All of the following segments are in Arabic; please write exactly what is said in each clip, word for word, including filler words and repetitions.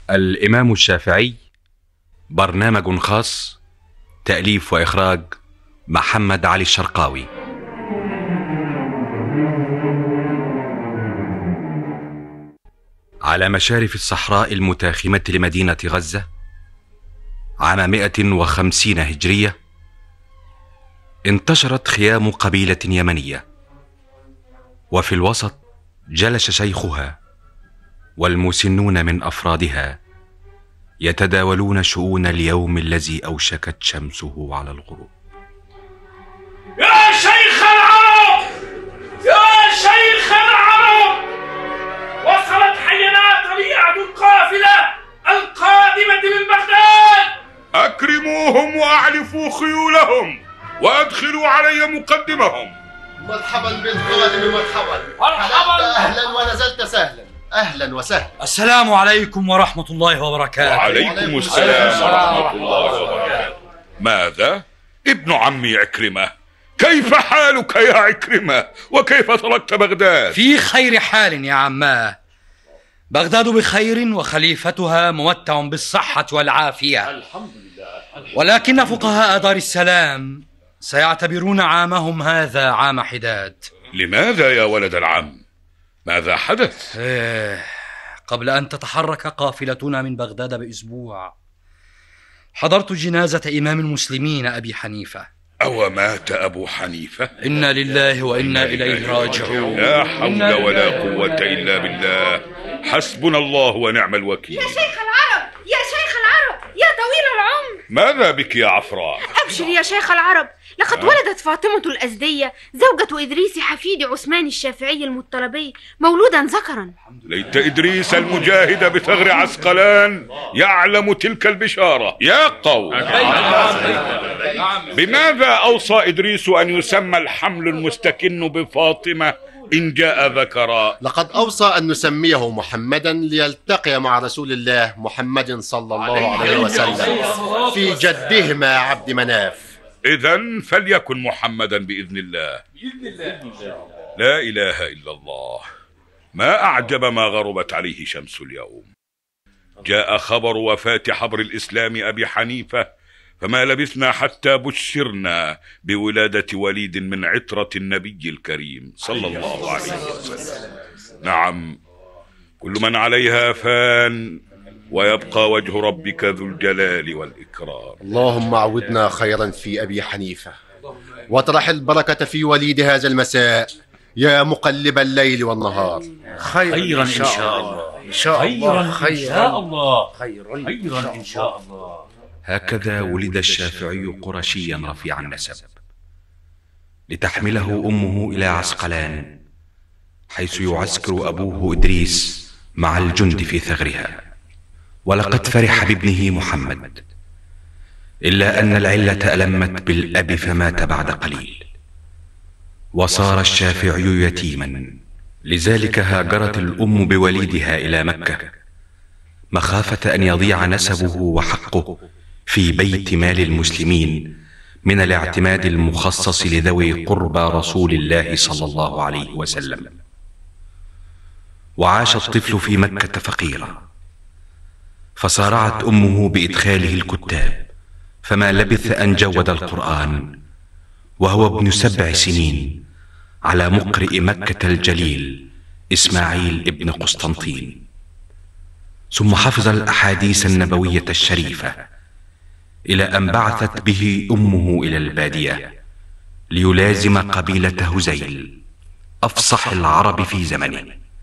الإمام الشافعي، برنامج خاص، تأليف وإخراج محمد علي الشرقاوي. على مشارف الصحراء المتاخمة لمدينة غزة عام مئة وخمسين هجرية انتشرت خيام قبيلة يمنية، وفي الوسط جلس شيخها والمسنون من أفرادها يتداولون شؤون اليوم الذي أوشكت شمسه على الغروب. يا شيخ العرب، يا شيخ العرب، وصلت حينات طليعة القافلة القادمة من بغداد. أكرموهم وأعلفوا خيولهم وأدخلوا علي مقدمهم. مرحبا بالقادم، مرحبا مرحبا، أهلا ونزلت سهلا، أهلا وسهلا. السلام عليكم ورحمة الله وبركاته. وعليكم السلام ورحمة الله وبركاته. ماذا؟ ابن عمي عكرمة، كيف حالك يا عكرمة؟ وكيف تركت بغداد؟ في خير حال يا عماه، بغداد بخير وخليفتها ممتع بالصحة والعافية، الحمد لله. ولكن فقهاء دار السلام سيعتبرون عامهم هذا عام حداد. لماذا يا ولد العم؟ ماذا حدث؟ إيه، قبل أن تتحرك قافلتنا من بغداد بأسبوع حضرت جنازة إمام المسلمين أبي حنيفة. أو مات أبو حنيفة؟ إنا لله وإنا إليه راجعون. لا حول ولا قوة إلا بالله، حسبنا الله ونعم الوكيل. يا شيخ العرب، يا شيخ العرب، يا طويل العمر، ماذا بك يا عفراء؟ أبشر يا شيخ العرب، لقد ولدت فاطمة الأزدية زوجة إدريس حفيد عثمان الشافعي المطلبي مولودا ذكرا. ليت إدريس المجاهد بثغر عسقلان يعلم تلك البشارة. يا قوم، بماذا أوصى إدريس أن يسمى الحمل المستكن بفاطمة إن جاء ذكرا؟ لقد أوصى أن نسميه محمدا ليلتقي مع رسول الله محمد صلى الله عليه وسلم في جدهما عبد مناف. إذن فليكن محمدا بإذن الله. لا إله إلا الله، ما أعجب ما غربت عليه شمس اليوم. جاء خبر وفاة حبر الإسلام أبي حنيفة، فما لبثنا حتى بشرنا بولادة وليد من عترة النبي الكريم صلى الله عليه وسلم. نعم، كل من عليها فان ويبقى وجه ربك ذو الجلال والإكرام. اللهم عودنا خيرا في أبي حنيفة، واطرح البركة في وليد هذا المساء يا مقلب الليل والنهار. خيرا إن شاء الله، إن شاء الله، خيرا خيرا إن شاء الله. هكذا ولد الشافعي قرشيا رفيع النسب، لتحمله أمه إلى عسقلان حيث يعسكر أبوه إدريس مع الجند في ثغرها. ولقد فرح بابنه محمد، إلا أن العلة ألمت بالأب فمات بعد قليل، وصار الشافعي يتيما. لذلك هاجرت الأم بوليدها إلى مكة مخافة أن يضيع نسبه وحقه في بيت مال المسلمين من الاعتماد المخصص لذوي قربى رسول الله صلى الله عليه وسلم. وعاش الطفل في مكة فقيرا، فصارعت أمه بإدخاله الكتاب، فما لبث أن جود القرآن وهو ابن سبع سنين على مقرئ مكة الجليل إسماعيل ابن قسطنطين. ثم حفظ الأحاديث النبوية الشريفة إلى أن بعثت به أمه إلى البادية ليلازم قبيلة هزيل أفصح العرب في زمنه،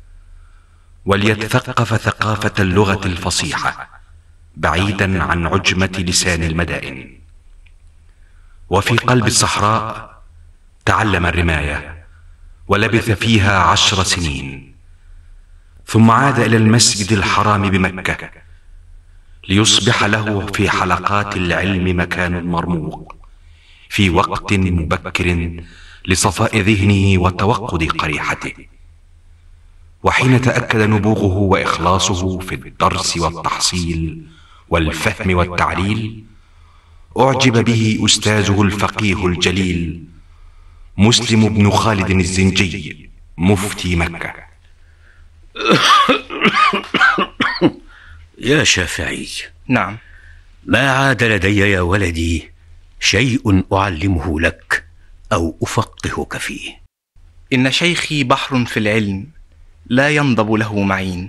وليتثقف ثقافة اللغة الفصيحة بعيدا عن عجمة لسان المدائن. وفي قلب الصحراء تعلم الرماية ولبث فيها عشر سنين، ثم عاد إلى المسجد الحرام بمكة ليصبح له في حلقات العلم مكان مرموق في وقت مبكر لصفاء ذهنه وتوقد قريحته. وحين تأكد نبوغه وإخلاصه في الدرس والتحصيل والفهم والتعليل أعجب به أستاذه الفقيه الجليل مسلم بن خالد الزنجي مفتي مكة. يا شافعي. نعم. ما عاد لدي يا ولدي شيء أعلمه لك أو أفقهك فيه. إن شيخي بحر في العلم لا ينضب له معين.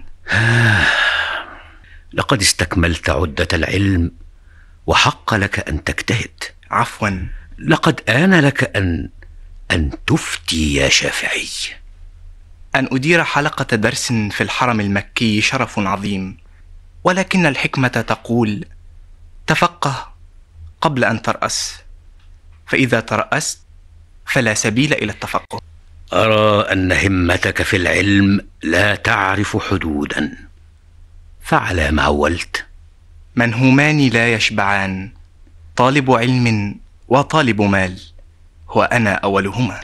لقد استكملت عدة العلم وحق لك أن تجتهد. عفوا. لقد آن لك أن أن تفتي يا شافعي. أن أدير حلقة درس في الحرم المكي شرف عظيم، ولكن الحكمة تقول: تفقه قبل أن ترأس، فإذا ترأست فلا سبيل إلى التفقه. أرى أن همتك في العلم لا تعرف حدودا، فعلى ما عولت؟ منهومان لا يشبعان، طالب علم وطالب مال، وأنا أولهما.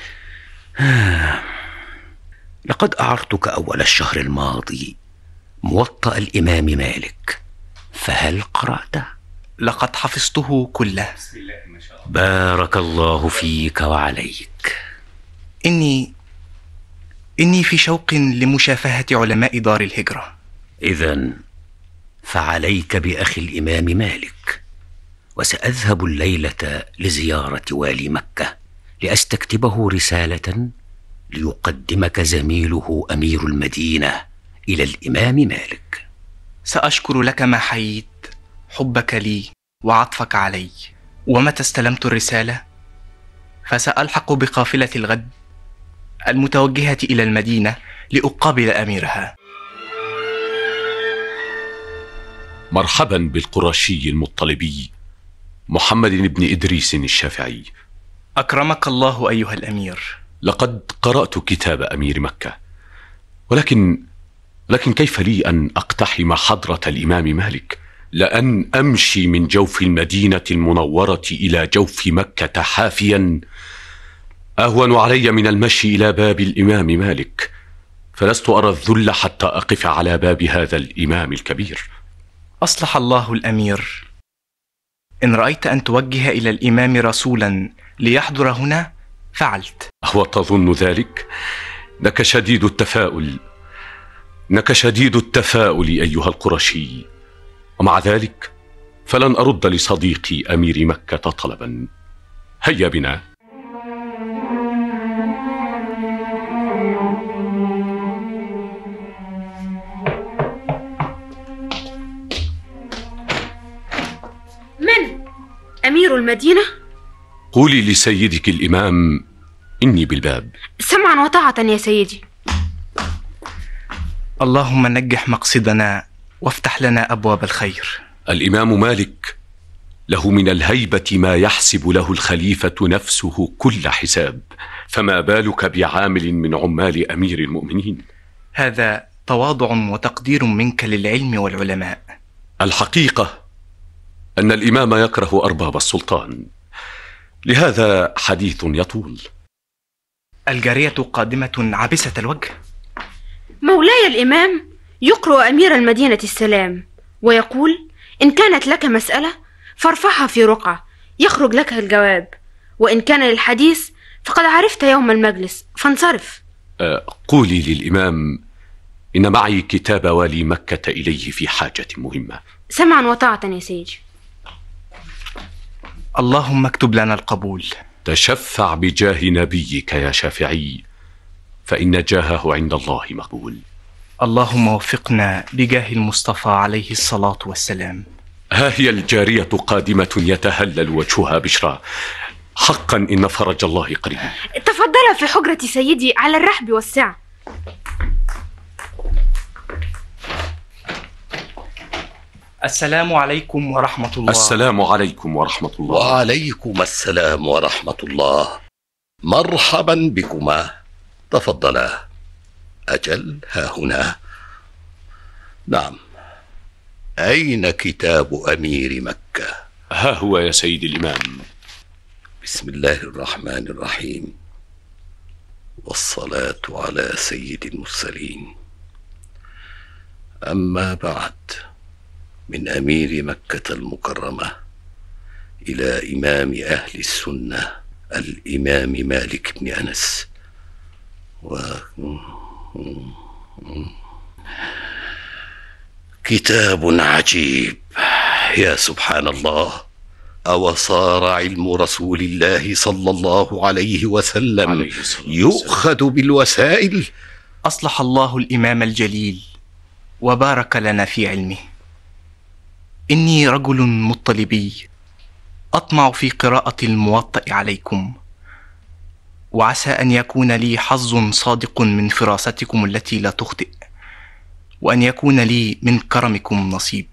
لقد أعرتك أول الشهر الماضي موطأ الإمام مالك، فهل قرأته؟ لقد حفظته كله. بارك الله فيك وعليك. إني إني في شوق لمشافهة علماء دار الهجرة. إذن فعليك بأخي الإمام مالك، وسأذهب الليلة لزيارة والي مكة لأستكتبه رسالة ليقدمك زميله أمير المدينة إلى الإمام مالك. سأشكر لك ما حييت حبك لي وعطفك علي، ومتى استلمت الرسالة فسألحق بقافلة الغد المتوجهة إلى المدينة لأقابل أميرها. مرحبا بالقرشي المطلبي محمد بن إدريس الشافعي. أكرمك الله أيها الأمير. لقد قرأت كتاب أمير مكة، ولكن لكن كيف لي أن أقتحم حضرة الإمام مالك؟ لأن أمشي من جوف المدينة المنورة إلى جوف مكة حافيا أهون علي من المشي إلى باب الإمام مالك، فلست أرى الذل حتى أقف على باب هذا الإمام الكبير. أصلح الله الأمير. إن رأيت أن توجه إلى الإمام رسولا ليحضر هنا فعلت. أهو تظن ذلك؟ إنك شديد التفاؤل، إنك شديد التفاؤل أيها القرشي، ومع ذلك فلن أرد لصديقي أمير مكة طلبا. هيا بنا. من؟ أمير المدينة؟ قولي لسيدك الإمام إني بالباب. سمعا وطاعة يا سيدي. اللهم نجح مقصدنا وافتح لنا أبواب الخير. الإمام مالك له من الهيبة ما يحسب له الخليفة نفسه كل حساب، فما بالك بعامل من عمال أمير المؤمنين؟ هذا تواضع وتقدير منك للعلم والعلماء. الحقيقة أن الإمام يكره أرباب السلطان، لهذا حديث يطول. الجارية قادمة عابسة الوجه. مولاي الإمام يقرأ أمير المدينة السلام ويقول: إن كانت لك مسألة فارفعها في رقعة يخرج لك الجواب، وإن كان للحديث فقد عرفت يوم المجلس فانصرف. أه قولي للإمام إن معي كتاب والي مكة إليه في حاجة مهمة. سمعا وطاعة يا سيدي. اللهم اكتب لنا القبول. تشفع بجاه نبيك يا شافعي، فإن جاهه عند الله مقبول. اللهم وفقنا بجاه المصطفى عليه الصلاة والسلام. ها هي الجارية قادمة يتهلل وجهها بشرى، حقا إن فرج الله قريب. تفضل في حجرة سيدي على الرحب والسعة. السلام عليكم ورحمة الله. السلام عليكم ورحمة الله. وعليكم السلام ورحمة الله. مرحبا بكما، تفضلا. أجل، ها هنا. نعم، أين كتاب أمير مكة؟ ها هو يا سيد الإمام. بسم الله الرحمن الرحيم، والصلاة على سيد المرسلين. أما بعد، من أمير مكة المكرمة إلى إمام أهل السنة الإمام مالك بن أنس، و كتاب عجيب. يا سبحان الله، أو صار علم رسول الله صلى الله عليه وسلم يؤخذ بالوسائل؟ أصلح الله الإمام الجليل وبارك لنا في علمه. إني رجل مطلبي أطمع في قراءة الموطأ عليكم، وعسى أن يكون لي حظ صادق من فراستكم التي لا تخطئ، وأن يكون لي من كرمكم نصيب.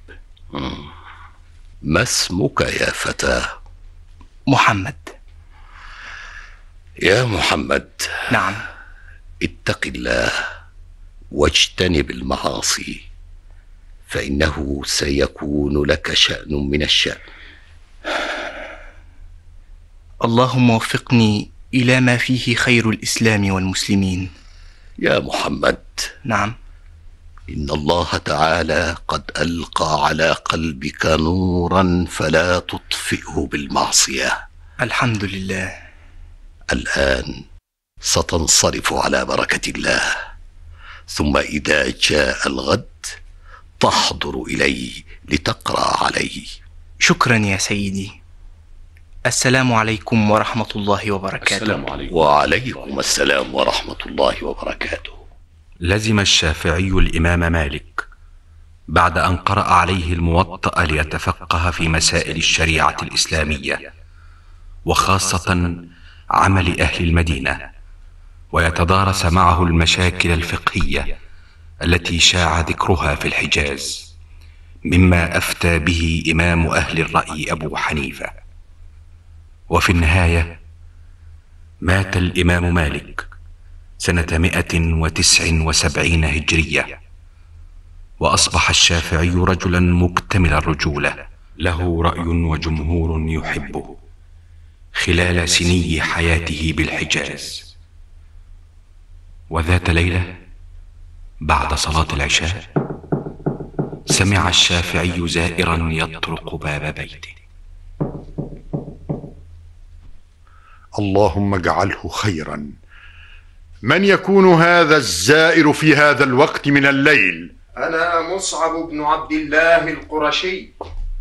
ما اسمك يا فتى؟ محمد. يا محمد. نعم. اتق الله واجتنب المعاصي، فإنه سيكون لك شأن من الشأن. اللهم وفقني إلى ما فيه خير الإسلام والمسلمين. يا محمد. نعم. إن الله تعالى قد ألقى على قلبك نورا فلا تطفئه بالمعصية. الحمد لله. الآن ستنصرف على بركة الله، ثم إذا جاء الغد تحضر إلي لتقرأ علي. شكرا يا سيدي. السلام عليكم ورحمة الله وبركاته. السلام عليكم. وعليكم السلام ورحمة الله وبركاته. لزم الشافعي الإمام مالك بعد أن قرأ عليه الموطأ ليتفقه في مسائل الشريعة الإسلامية، وخاصة عمل أهل المدينة، ويتدارس معه المشاكل الفقهية التي شاع ذكرها في الحجاز، مما أفتى به إمام أهل الرأي أبو حنيفة. وفي النهاية مات الإمام مالك سنة مئة وتسع وسبعين هجرية، وأصبح الشافعي رجلا مكتمل الرجولة، له رأي وجمهور يحبه خلال سني حياته بالحجاز. وذات ليلة بعد صلاة العشاء سمع الشافعي زائرا يطرق باب بيته. اللهم اجعله خيرا. من يكون هذا الزائر في هذا الوقت من الليل؟ أنا مصعب بن عبد الله القرشي.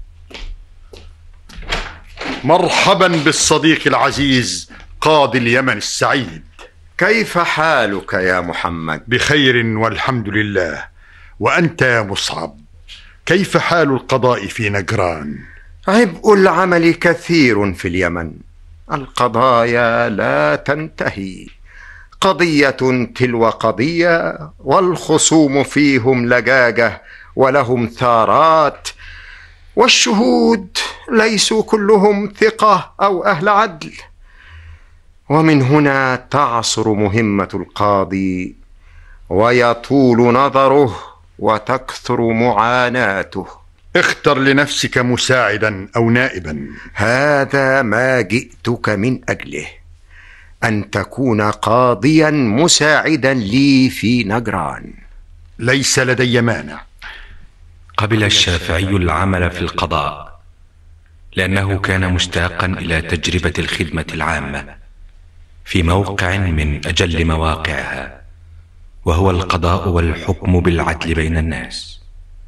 مرحبا بالصديق العزيز قاضي اليمن السعيد. كيف حالك يا محمد؟ بخير والحمد لله. وأنت يا مصعب، كيف حال القضاء في نجران؟ عبء العمل كثير في اليمن، القضايا لا تنتهي، قضية تلو قضية، والخصوم فيهم لجاجة ولهم ثارات، والشهود ليسوا كلهم ثقة أو أهل عدل. ومن هنا تعصر مهمة القاضي، ويطول نظره وتكثر معاناته. اختر لنفسك مساعدا أو نائبا. هذا ما جئتك من أجله، أن تكون قاضيا مساعدا لي في نجران. ليس لدي مانع. قبل الشافعي العمل في القضاء لأنه كان مشتاقا إلى تجربة الخدمة العامة في موقع من أجل مواقعها، وهو القضاء والحكم بالعدل بين الناس.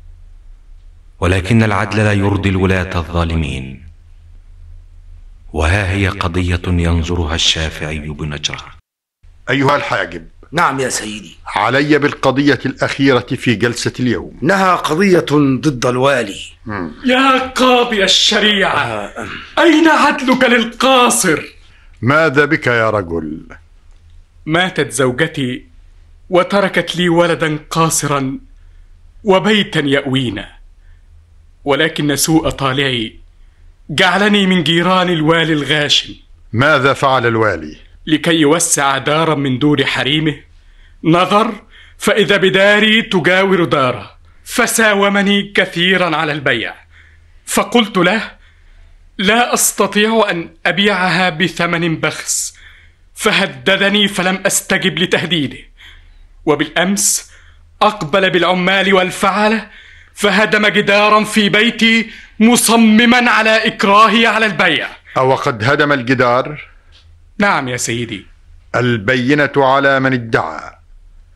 ولكن العدل لا يرضي الولاة الظالمين، وها هي قضية ينظرها الشافعي بنجران. أيها الحاجب. نعم يا سيدي. علي بالقضية الأخيرة في جلسة اليوم. إنها قضية ضد الوالي. مم. يا قاضي الشريعة، آه. أين عدلك للقاصر؟ ماذا بك يا رجل؟ ماتت زوجتي وتركت لي ولدا قاصرا وبيتا يأوينا، ولكن سوء طالعي جعلني من جيران الوالي الغاشم. ماذا فعل الوالي؟ لكي يوسع دارا من دور حريمه نظر فإذا بداري تجاور داره، فساومني كثيرا على البيع، فقلت له لا أستطيع أن أبيعها بثمن بخس، فهددني فلم أستجب لتهديده. وبالأمس أقبل بالعمال والفعلة فهدم جدارا في بيتي مصمما على إكراهي على البيع. أو قد هدم الجدار؟ نعم يا سيدي. البينة على من ادعى.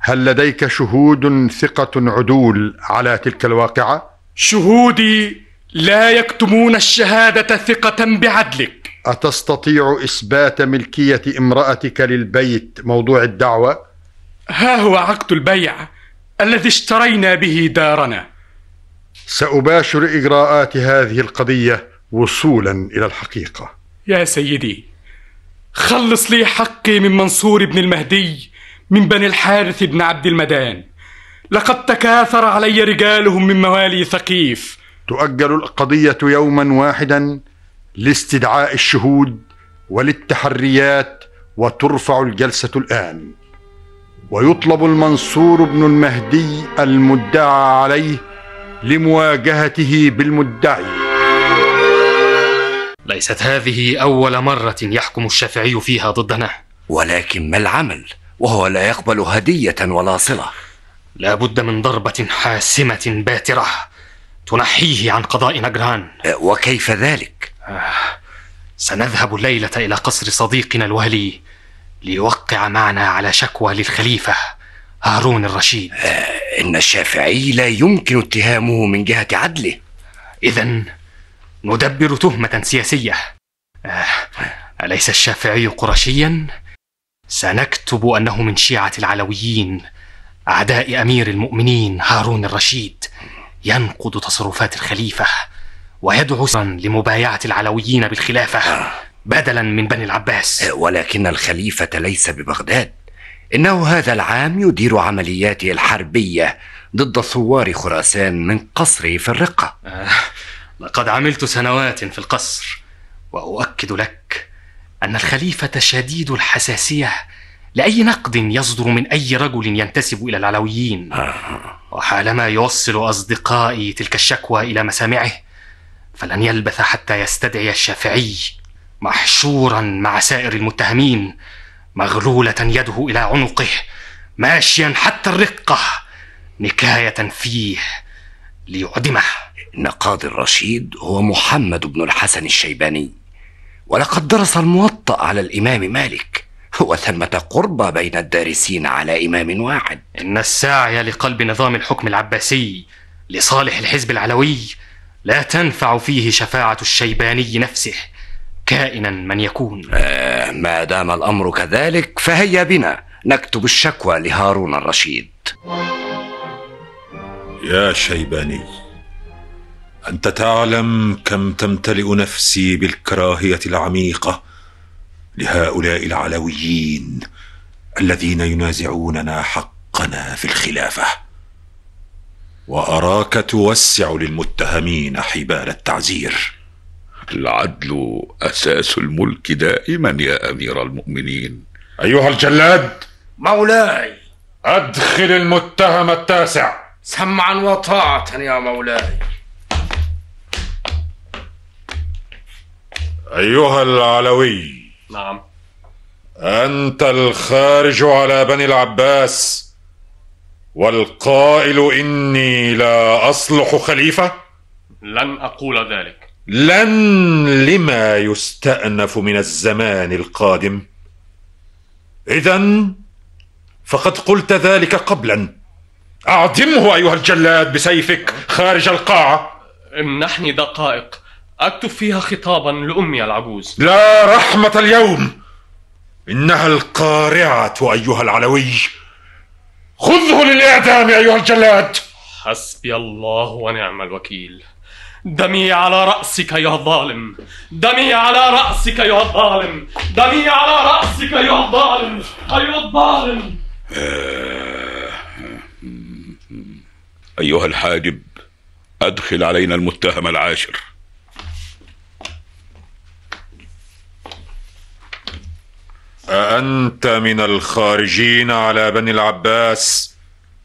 هل لديك شهود ثقة عدول على تلك الواقعة؟ شهودي لا يكتمون الشهادة ثقة بعدلك. أتستطيع إثبات ملكية امرأتك للبيت موضوع الدعوة؟ ها هو عقد البيع الذي اشترينا به دارنا. سأباشر إجراءات هذه القضية وصولا إلى الحقيقة. يا سيدي، خلص لي حقي من منصور بن المهدي من بني الحارث بن عبد المدان. لقد تكاثر علي رجالهم من موالي ثقيف. تؤجل القضية يوما واحدا لاستدعاء الشهود وللتحريات، وترفع الجلسة الآن، ويطلب المنصور بن المهدي المدعى عليه لمواجهته بالمدعي. ليست هذه أول مرة يحكم الشافعي فيها ضدنا. ولكن ما العمل وهو لا يقبل هدية ولا صلة؟ لا بد من ضربة حاسمة باترة تنحيه عن قضاء نجران. وكيف ذلك؟ آه. سنذهب الليلة إلى قصر صديقنا الوالي ليوقع معنا على شكوى للخليفة هارون الرشيد. آه. إن الشافعي لا يمكن اتهامه من جهة عدله. إذن ندبر تهمة سياسية. آه. أليس الشافعي قرشيا؟ سنكتب أنه من شيعة العلويين أعداء أمير المؤمنين هارون الرشيد، ينقض تصرفات الخليفة ويدعو لمبايعة العلويين بالخلافة بدلا من بني العباس. ولكن الخليفة ليس ببغداد، إنه هذا العام يدير عملياته الحربية ضد ثوار خراسان من قصره في الرقة. آه. لقد عملت سنوات في القصر، وأؤكد لك أن الخليفة شديد الحساسية لأي نقد يصدر من أي رجل ينتسب إلى العلويين. وحالما يوصل أصدقائي تلك الشكوى إلى مسامعه فلن يلبث حتى يستدعي الشافعي محشورا مع سائر المتهمين، مغلولة يده إلى عنقه، ماشيا حتى الرقة نكاية فيه ليعدمه. إن قاضي الرشيد هو محمد بن الحسن الشيباني، ولقد درس الموطأ على الإمام مالك، وثمة قربة بين الدارسين على إمام واحد. إن الساعي لقلب نظام الحكم العباسي لصالح الحزب العلوي لا تنفع فيه شفاعة الشيباني نفسه كائنا من يكون. آه ما دام الأمر كذلك فهيا بنا نكتب الشكوى لهارون الرشيد. يا شيباني، أنت تعلم كم تمتلئ نفسي بالكراهية العميقة لهؤلاء العلويين الذين ينازعوننا حقنا في الخلافة، وأراك توسع للمتهمين حبال التعزير. العدل أساس الملك دائما يا أمير المؤمنين. أيها الجلاد. مولاي. أدخل المتهم التاسع. سمعا وطاعة يا مولاي. أيها العلوي. نعم. أنت الخارج على بني العباس والقائل إني لا أصلح خليفة؟ لن أقول ذلك. لن لما يستأنف من الزمان القادم. إذن فقد قلت ذلك قبلا. أعدمه أيها الجلاد بسيفك خارج القاعة. امنحني دقائق أكتب فيها خطابا لأمي العجوز. لا رحمة اليوم، إنها القارعة أيها العلوي. خذه للإعدام أيها الجلاد. حسبي الله ونعم الوكيل. دمي على رأسك يا الظالم، دمي على رأسك يا الظالم، دمي على رأسك يا الظالم، أيها الظالم. أيها الحاجب، أدخل علينا المتهم العاشر. أأنت من الخارجين على بني العباس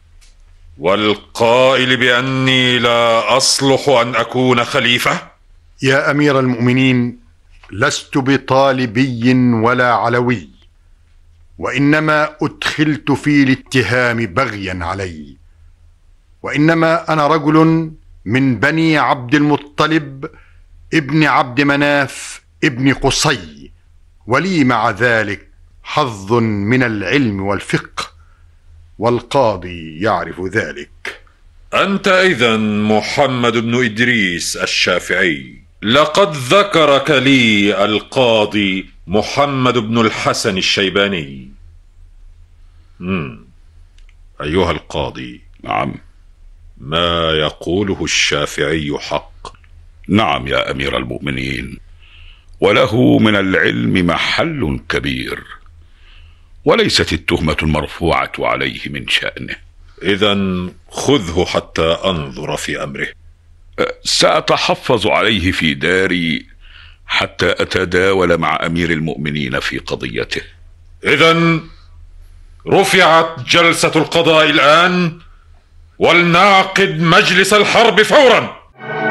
والقائل بأني لا أصلح أن أكون خليفة؟ يا أمير المؤمنين، لست بطالبي ولا علوي، وإنما أدخلت في الاتهام بغيا علي، وإنما أنا رجل من بني عبد المطلب ابن عبد مناف ابن قصي، ولي مع ذلك حظ من العلم والفقه، والقاضي يعرف ذلك. أنت إذن محمد بن إدريس الشافعي. لقد ذكرك لي القاضي محمد بن الحسن الشيباني. مم. أيها القاضي. نعم. ما يقوله الشافعي حق. نعم يا أمير المؤمنين، وله من العلم محل كبير، وليست التهمة المرفوعة عليه من شأنه. إذن خذه حتى أنظر في أمره. سأتحفظ عليه في داري حتى أتداول مع أمير المؤمنين في قضيته. إذن رفعت جلسة القضاء الآن، ولنعقد مجلس الحرب فورا.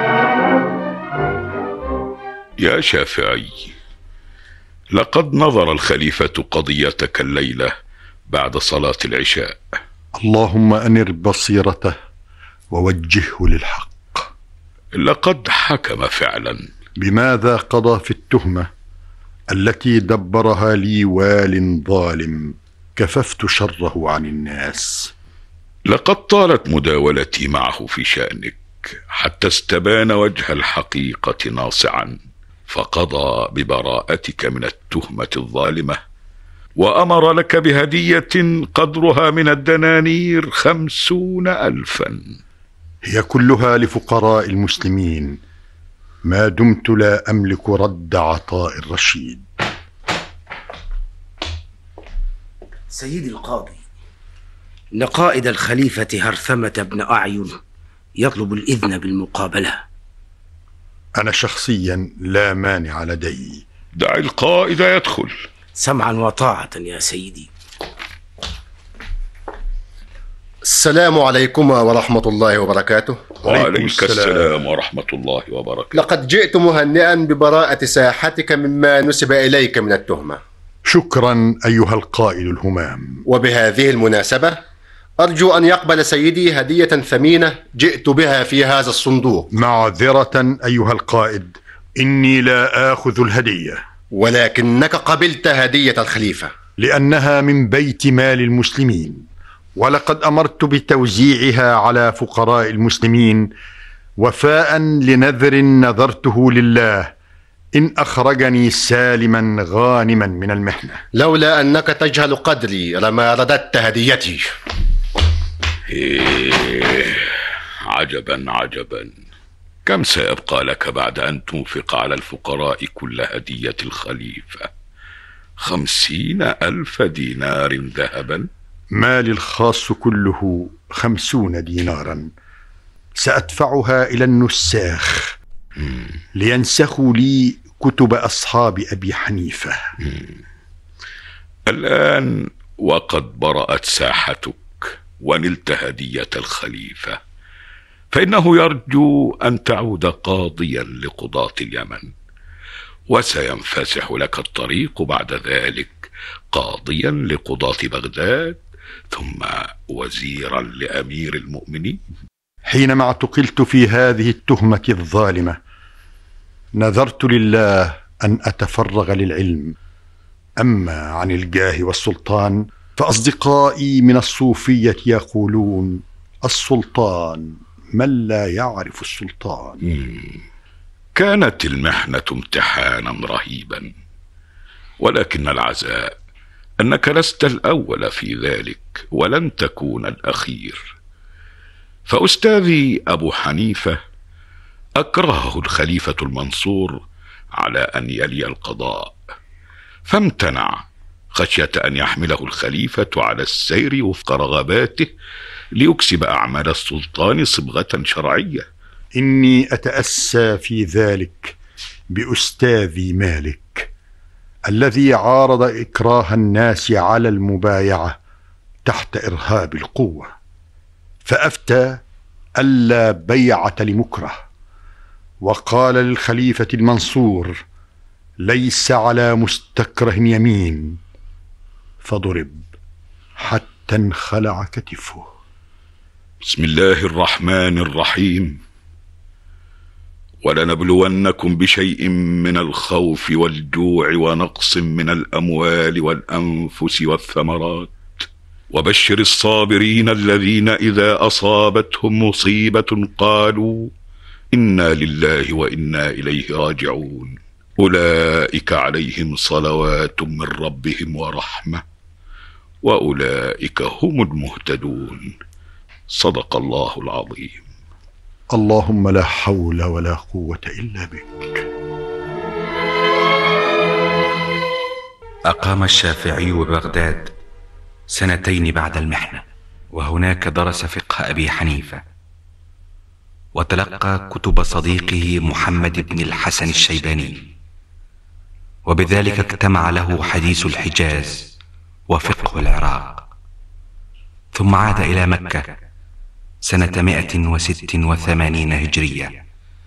يا شافعي، لقد نظر الخليفة قضيتك الليلة بعد صلاة العشاء. اللهم أنر بصيرته ووجهه للحق. لقد حكم فعلا. بماذا قضى في التهمة التي دبرها لي وال ظالم كففت شره عن الناس؟ لقد طالت مداولتي معه في شأنك حتى استبان وجه الحقيقة ناصعا، فقضى ببراءتك من التهمة الظالمة، وأمر لك بهدية قدرها من الدنانير خمسون ألفا. هي كلها لفقراء المسلمين ما دمت لا أملك رد عطاء الرشيد. سيدي القاضي، إن قائد الخليفة هرثمة بن أعين يطلب الإذن بالمقابلة. أنا شخصيا لا مانع لدي. دع القائد يدخل. سمعا وطاعة يا سيدي. السلام عليكم ورحمة الله وبركاته. وعليك السلام ورحمة الله وبركاته. لقد جئت مهنئا ببراءة ساحتك مما نسب إليك من التهمة. شكرا أيها القائد الهمام. وبهذه المناسبة أرجو أن يقبل سيدي هدية ثمينة جئت بها في هذا الصندوق. معذرة أيها القائد، إني لا آخذ الهدية. ولكنك قبلت هدية الخليفة لأنها من بيت مال المسلمين، ولقد أمرت بتوزيعها على فقراء المسلمين وفاء لنذر نذرته لله إن أخرجني سالما غانما من المحنة. لولا أنك تجهل قدري لما رددت هديتي. إيه، عجبا عجبا، كم سيبقى لك بعد أن تنفق على الفقراء كل هدية الخليفة؟ خمسين ألف دينار ذهبا؟ مالي الخاص كله خمسون دينارا، سأدفعها إلى النساخ مم. لينسخوا لي كتب أصحاب أبي حنيفة. مم. الآن وقد برأت ساحتك ونلت هدية الخليفة، فإنه يرجو أن تعود قاضيا لقضاة اليمن، وسينفسح لك الطريق بعد ذلك قاضيا لقضاة بغداد، ثم وزيرا لأمير المؤمنين. حينما اعتقلت في هذه التهمة الظالمة نذرت لله أن أتفرغ للعلم، أما عن الجاه والسلطان فأصدقائي من الصوفية يقولون السلطان من لا يعرف السلطان. مم. كانت المحنة امتحانا رهيبا، ولكن العزاء أنك لست الأول في ذلك ولن تكون الأخير. فأستاذي أبو حنيفة أكرهه الخليفة المنصور على أن يلي القضاء، فامتنع خشية أن يحمله الخليفة على السير وفق رغباته ليكسب أعمال السلطان صبغة شرعية. إني أتأسى في ذلك بأستاذي مالك الذي عارض إكراه الناس على المبايعة تحت إرهاب القوة، فأفتى ألا بيعة لمكره، وقال للخليفة المنصور ليس على مستكره يمين، فضرب حتى انخلع كتفه. بسم الله الرحمن الرحيم. ولنبلونكم بشيء من الخوف والجوع ونقص من الأموال والأنفس والثمرات وبشر الصابرين الذين إذا أصابتهم مصيبة قالوا إنا لله وإنا إليه راجعون أولئك عليهم صلوات من ربهم ورحمة وأولئك هم المهتدون. صدق الله العظيم. اللهم لا حول ولا قوة إلا بك. أقام الشافعي ببغداد سنتين بعد المحنة، وهناك درس فقه أبي حنيفة، وتلقى كتب صديقه محمد بن الحسن الشيباني، وبذلك اجتمع له حديث الحجاز وفقه العراق. ثم عاد إلى مكة سنة مئة وست وثمانين هجرية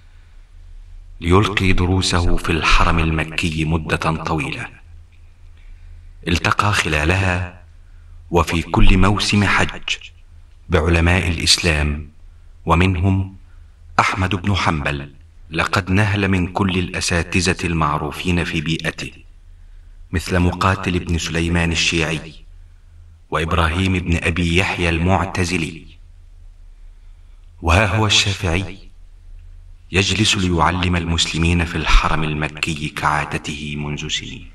ليلقي دروسه في الحرم المكي مدة طويلة. التقى خلالها وفي كل موسم حج بعلماء الإسلام، ومنهم أحمد بن حنبل، لقد نهل من كل الأساتذة المعروفين في بيئته، مثل مقاتل بن سليمان الشيعي وإبراهيم بن أبي يحيى المعتزلي. وها هو الشافعي يجلس ليعلم المسلمين في الحرم المكي كعادته منذ سنين.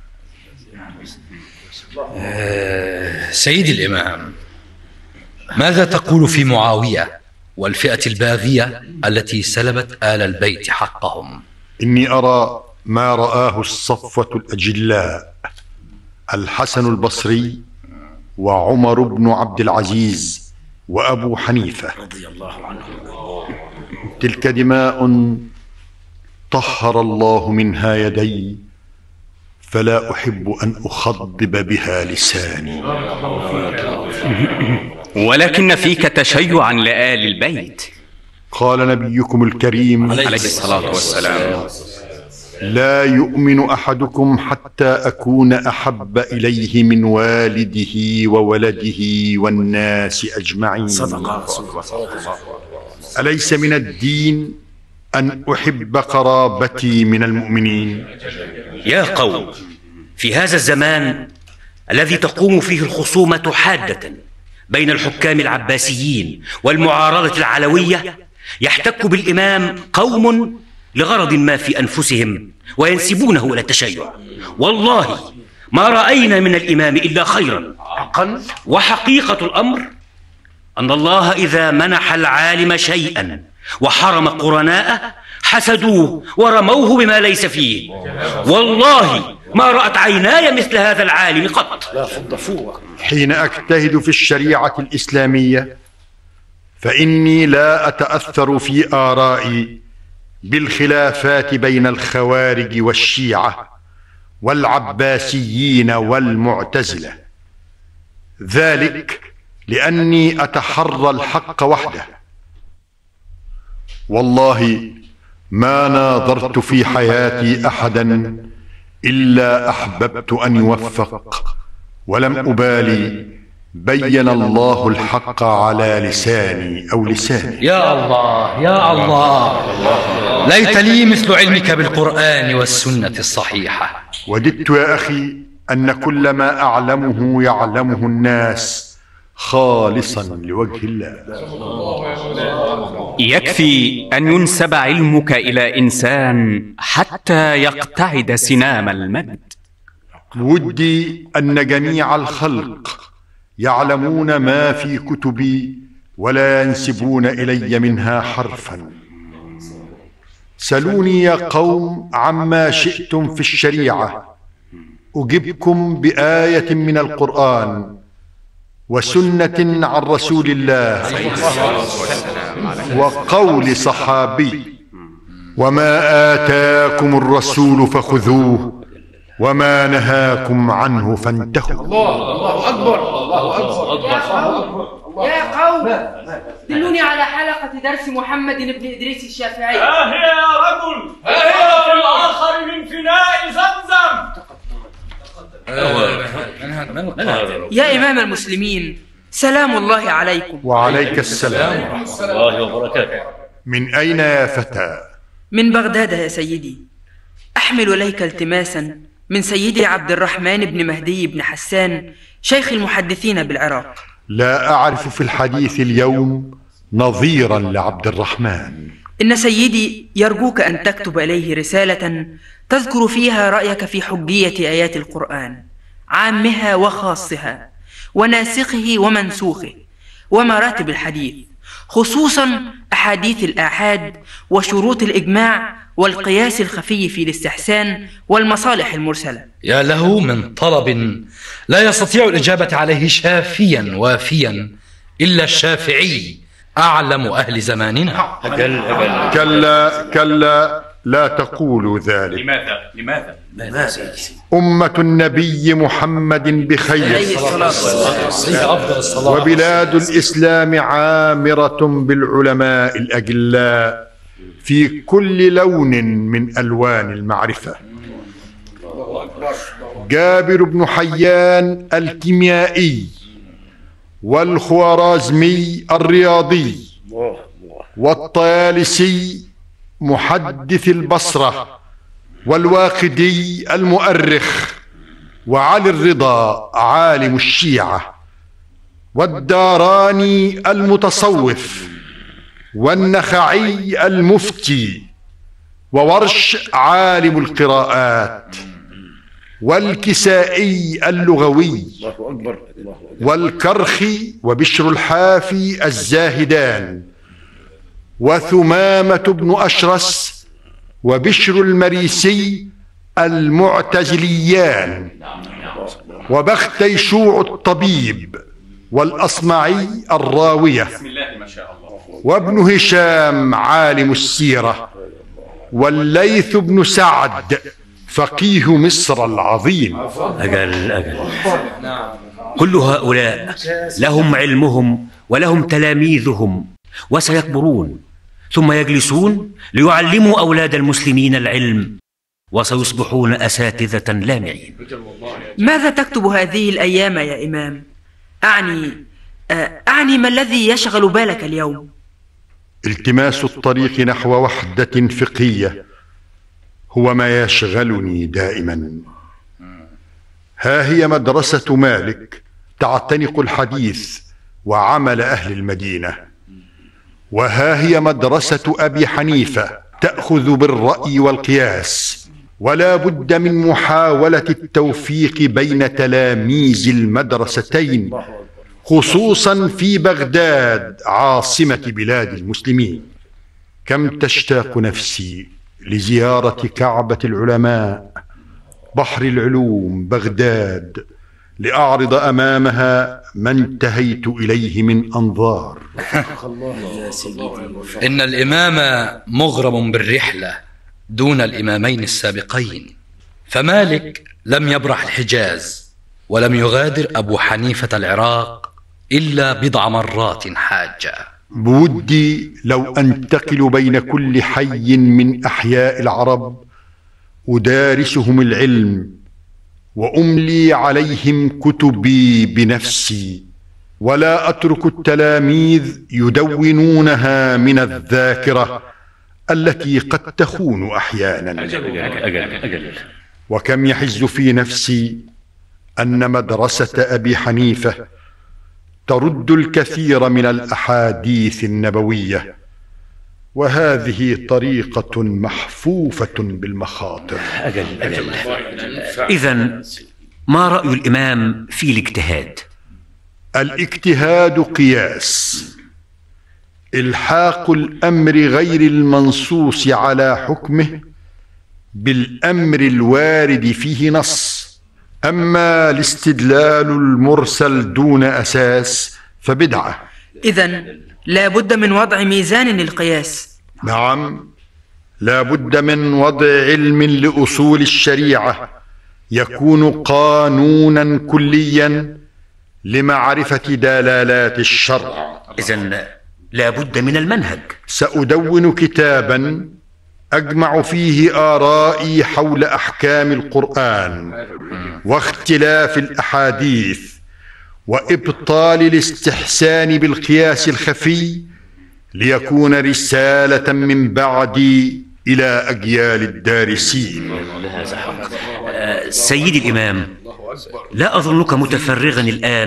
آه سيدي الإمام، ماذا تقول في معاوية والفئة الباغية التي سلبت آل البيت حقهم؟ إني أرى ما رآه الصفوة الأجلاء الحسن البصري وعمر بن عبد العزيز وأبو حنيفة رضي الله عنهم. تلك دماء طهر الله منها يدي، فلا أحب أن أخضب بها لساني. ولكن فيك تشيعا لآل البيت. قال نبيكم الكريم عليه الصلاة والسلام: لا يؤمن أحدكم حتى أكون أحب إليه من والده وولده والناس أجمعين. صدق. أليس من الدين أن أحب قرابتي من المؤمنين؟ يا قوم، في هذا الزمان الذي تقوم فيه الخصومة حادة بين الحكام العباسيين والمعارضة العلوية، يحتك بالإمام قوم لغرض ما في أنفسهم وينسبونه إلى التشيع. والله ما رأينا من الإمام إلا خيرا. وحقيقة الأمر أن الله إذا منح العالم شيئا وحرم قرناءه حسدوه ورموه بما ليس فيه. والله ما رأت عيناي مثل هذا العالم قط. حين أجتهد في الشريعة الإسلامية فإني لا أتأثر في آرائي بالخلافات بين الخوارج والشيعة والعباسيين والمعتزلة، ذلك لأني أتحرى الحق وحده. والله ما ناظرت في حياتي أحدا إلا أحببت أن يوفق، ولم أبالي بين الله الحق على لساني أو لساني. يا الله يا الله، ليت لي مثل علمك بالقرآن والسنة الصحيحة. وددت يا أخي أن كل ما أعلمه يعلمه الناس خالصا لوجه الله. يكفي أن ينسب علمك إلى إنسان حتى يقتعد سنام المجد. ودي أن جميع الخلق يعلمون ما في كتبي ولا ينسبون إلي منها حرفا. سلوني يا قوم عما شئتم في الشريعة، أجبكم بآية من القرآن وسنة عن رسول الله وقول صحابي. وما آتاكم الرسول فخذوه وما نهاكم عنه فانتهوا. الله أكبر الله أكبر. يا قوم، دلوني على حلقة درس محمد بن إدريس الشافعي. ها هي يا رجل، ها هي في الآخر من فناء زمزم. يا إمام المسلمين، سلام الله عليكم. وعليك السلام ورحمة الله وبركاته. من أين يا فتى؟ من بغداد يا سيدي. أحمل إليك التماسا من سيدي عبد الرحمن بن مهدي بن حسان، شيخ المحدثين بالعراق. لا أعرف في الحديث اليوم نظيرا لعبد الرحمن. إن سيدي يرجوك أن تكتب إليه رسالة تذكر فيها رأيك في حجية آيات القرآن، عامها وخاصها، وناسخه ومنسوخه، ومراتب الحديث، خصوصا أحاديث الآحاد وشروط الإجماع والقياس الخفي في الاستحسان والمصالح المرسلة. يا له من طلب لا يستطيع الإجابة عليه شافيا وافيا إلا الشافعي أعلم أهل زماننا. كلا كلا لا تقولوا ذلك. لماذا؟ لماذا؟ لماذا؟ أمة النبي محمد بخير، وبلاد الإسلام عامرة بالعلماء الأجلاء في كل لون من ألوان المعرفة. جابر بن حيان الكيميائي، والخوارزمي الرياضي، والطيالسي محدث البصرة، والواقدي المؤرخ، وعلي الرضا عالم الشيعة، والداراني المتصوف، والنخعي المفتي، وورش عالم القراءات، والكسائي اللغوي، والكرخي وبشر الحافي الزاهدان، وثمامة بن أشرس وبشر المريسي المعتزليان، وبختيشوع الطبيب، والأصمعي الراوية، وابن هشام عالم السيرة، والليث بن سعد فقيه مصر العظيم. أجل أجل كل هؤلاء لهم علمهم ولهم تلاميذهم، وسيكبرون ثم يجلسون ليعلموا أولاد المسلمين العلم، وسيصبحون أساتذة لامعين. ماذا تكتب هذه الأيام يا إمام؟ أعني أعني ما الذي يشغل بالك اليوم؟ التماس الطريق نحو وحدة فقهية هو ما يشغلني دائما. ها هي مدرسة مالك تعتنق الحديث وعمل أهل المدينة، وها هي مدرسة أبي حنيفة تأخذ بالرأي والقياس، ولا بد من محاولة التوفيق بين تلاميذ المدرستين، خصوصا في بغداد عاصمة بلاد المسلمين. كم تشتاق نفسي لزيارة كعبة العلماء، بحر العلوم بغداد، لأعرض أمامها ما انتهيت إليه من أنظار. إن الإمام مغرم بالرحلة دون الإمامين السابقين، فمالك لم يبرح الحجاز، ولم يغادر أبو حنيفة العراق إلا بضع مرات حاجة. بودي لو أنتقل بين كل حي من أحياء العرب أدارسهم العلم، وأملي عليهم كتبي بنفسي، ولا أترك التلاميذ يدونونها من الذاكرة التي قد تخون أحيانا. وكم يحز في نفسي أن مدرسة أبي حنيفة ترد الكثير من الأحاديث النبوية، وهذه طريقة محفوفة بالمخاطر. أجل أجل إذن ما رأي الإمام في الاجتهاد؟ الاجتهاد قياس، إلحاق الأمر غير المنصوص على حكمه بالأمر الوارد فيه نص. أما الاستدلال المرسل دون أساس فبدعة. إذن لا بد من وضع ميزان للقياس. نعم، لا بد من وضع علم لأصول الشريعة يكون قانونا كليا لمعرفة دلالات الشرع. إذن لا بد من المنهج. سأدون كتابا أجمع فيه آرائي حول أحكام القرآن واختلاف الأحاديث وإبطال الاستحسان بالقياس الخفي، ليكون رسالة من بعدي إلى أجيال الدارسين. سيدي الإمام، لا أظنك متفرغا الآن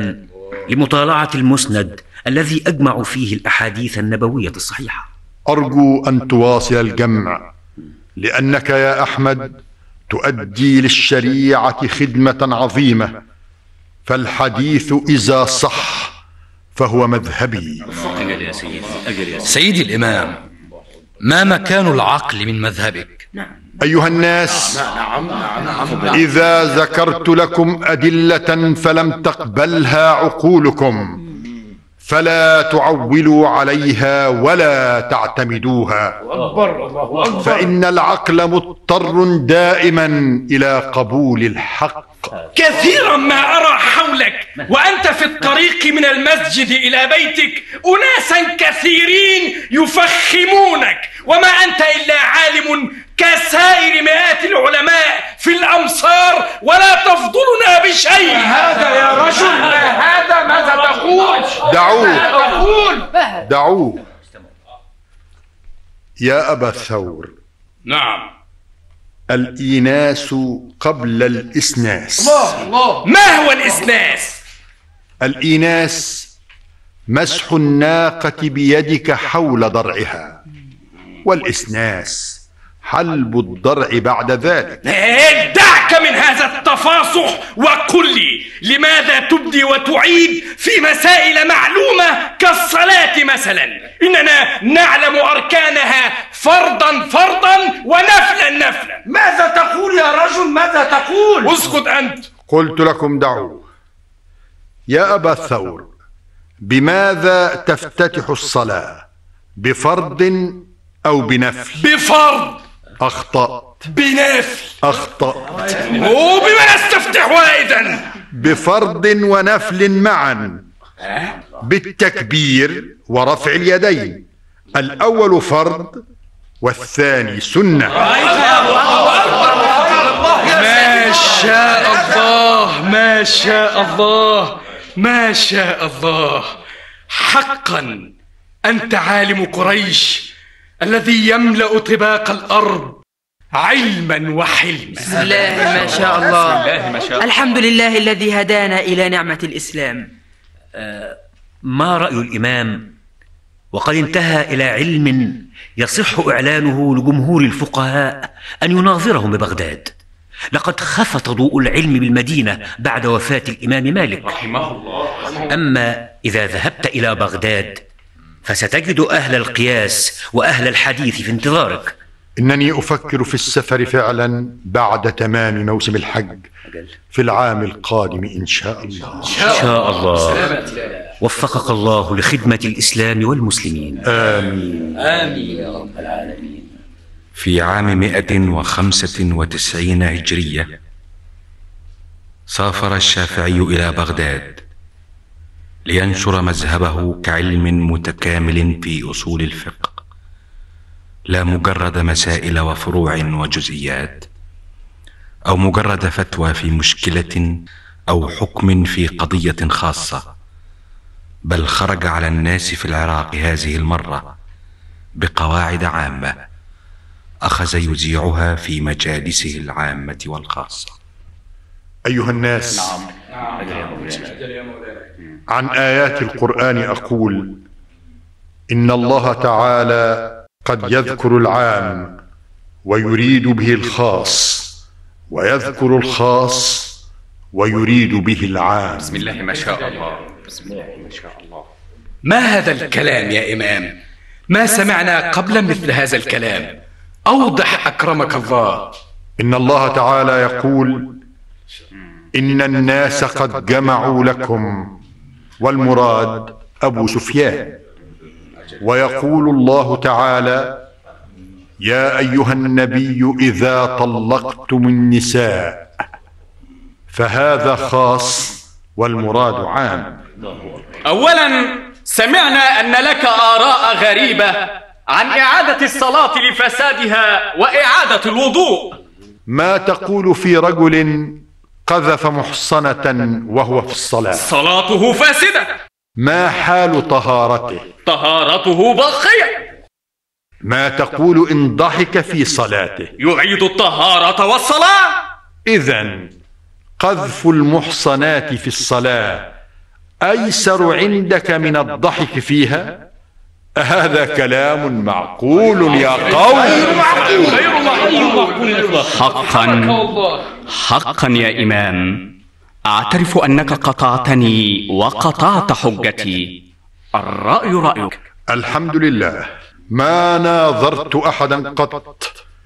لمطالعة المسند الذي أجمع فيه الأحاديث النبوية الصحيحة. أرجو أن تواصل الجمع، لأنك يا أحمد تؤدي للشريعة خدمة عظيمة، فالحديث إذا صح فهو مذهبي. أجل يا سيدي. أجل يا سيدي. سيدي الإمام، ما مكان العقل من مذهبك؟ أيها الناس، إذا ذكرت لكم أدلة فلم تقبلها عقولكم فلا تعولوا عليها ولا تعتمدوها، فإن العقل مضطر دائما إلى قبول الحق. كثيرا ما أرى حولك وأنت في الطريق من المسجد إلى بيتك أناسا كثيرين يفخمونك، وما أنت إلا عالم كسائر مئات العلماء في الأمصار ولا تفضلنا بشيء. هذا يا رجل، هذا ماذا تقول؟ دعوه دعوه يا أبا الثور. نعم. الإيناس قبل الإسناس. الله الله. ما هو الإسناس؟ الإيناس مسح الناقة بيدك حول ضرعها، والإسناس حلب الضرع بعد ذلك. دعك من هذا التفاصح وقل لي لماذا تبدي وتعيد في مسائل معلومة كالصلاة مثلا؟ إننا نعلم أركانها فرضا فرضا ونفلا نفلا. ماذا تقول يا رجل؟ ماذا تقول؟ اسكت أنت. قلت لكم دعوه. يا أبا الثور، بماذا تفتتح الصلاة؟ بفرض أو بنفل؟ بفرض. أخطأت. بنفل. أخطأت. وبما نستفتحها إذن؟ بفرض ونفل معا، بالتكبير ورفع اليدين، الأول فرض والثاني سنة. ما شاء الله ما شاء الله ما شاء الله. حقا أنت عالم قريش الذي يملأ طباق الأرض علما وحلما. بسم الله ما شاء الله. الحمد لله الذي هدانا إلى نعمة الإسلام. آه ما رأي الإمام وقد انتهى إلى علم يصح إعلانه لجمهور الفقهاء أن يناظرهم ببغداد؟ لقد خفت ضوء العلم بالمدينة بعد وفاة الإمام مالك رحمه الله. أما إذا ذهبت إلى بغداد فستجد أهل القياس وأهل الحديث في انتظارك. إنني أفكر في السفر فعلا بعد تمام موسم الحج في العام القادم إن شاء الله. إن شاء الله. وفقك الله لخدمة الإسلام والمسلمين. آمين آمين يا رب العالمين. في عام مئة وخمسة وتسعين هجرية سافر الشافعي إلى بغداد لينشر مذهبه كعلم متكامل في أصول الفقه، لا مجرد مسائل وفروع وجزئيات، أو مجرد فتوى في مشكلة أو حكم في قضية خاصة، بل خرج على الناس في العراق هذه المرة بقواعد عامة أخذ يذيعها في مجالسه العامة والخاصة. أيها الناس، عن آيات القرآن أقول: إن الله تعالى قد يذكر العام ويريد به الخاص، ويذكر الخاص ويريد به العام. بسم الله ما شاء الله. بسم الله ما شاء الله. ما هذا الكلام يا إمام؟ ما سمعنا قبل مثل هذا الكلام. أوضح أكرمك الله. إن الله تعالى يقول: إن الناس قد جمعوا لكم، والمراد أبو سفيان. ويقول الله تعالى: يا أيها النبي إذا طلقتم النساء، فهذا خاص والمراد عام. أولا سمعنا أن لك آراء غريبة عن إعادة الصلاة لفسادها وإعادة الوضوء. ما تقول في رجل قذف محصنة وهو في الصلاة؟ صلاته فاسدة. ما حال طهارته؟ طهارته باقية. ما تقول إن ضحك في صلاته؟ يعيد الطهارة والصلاة. إذن قذف المحصنات في الصلاة أيسر عندك من الضحك فيها؟ هذا كلام معقول يا قوم. حقا حقا يا إمام، أعترف أنك قطعتني وقطعت حجتي. الرأي رأيك. الحمد لله، ما ناظرت أحدا قط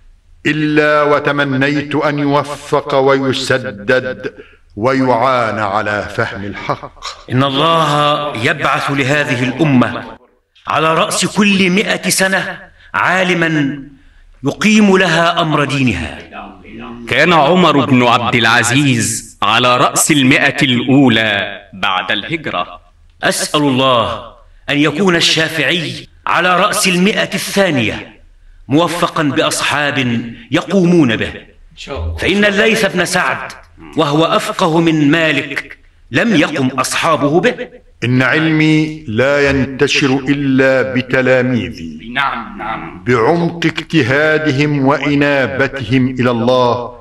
إلا وتمنيت أن يوفق ويسدد ويعان على فهم الحق. إن الله يبعث لهذه الأمة على رأس كل مئة سنة عالما يقيم لها أمر دينها. كان عمر بن عبد العزيز على رأس المئة الأولى بعد الهجرة. أسأل الله أن يكون الشافعي على رأس المئة الثانية موفقا بأصحاب يقومون به، فإن الليث بن سعد وهو أفقه من مالك لم يقم أصحابه به. إن علمي لا ينتشر إلا بتلاميذي. نعم نعم. بعمق اجتهادهم وإنابتهم إلى الله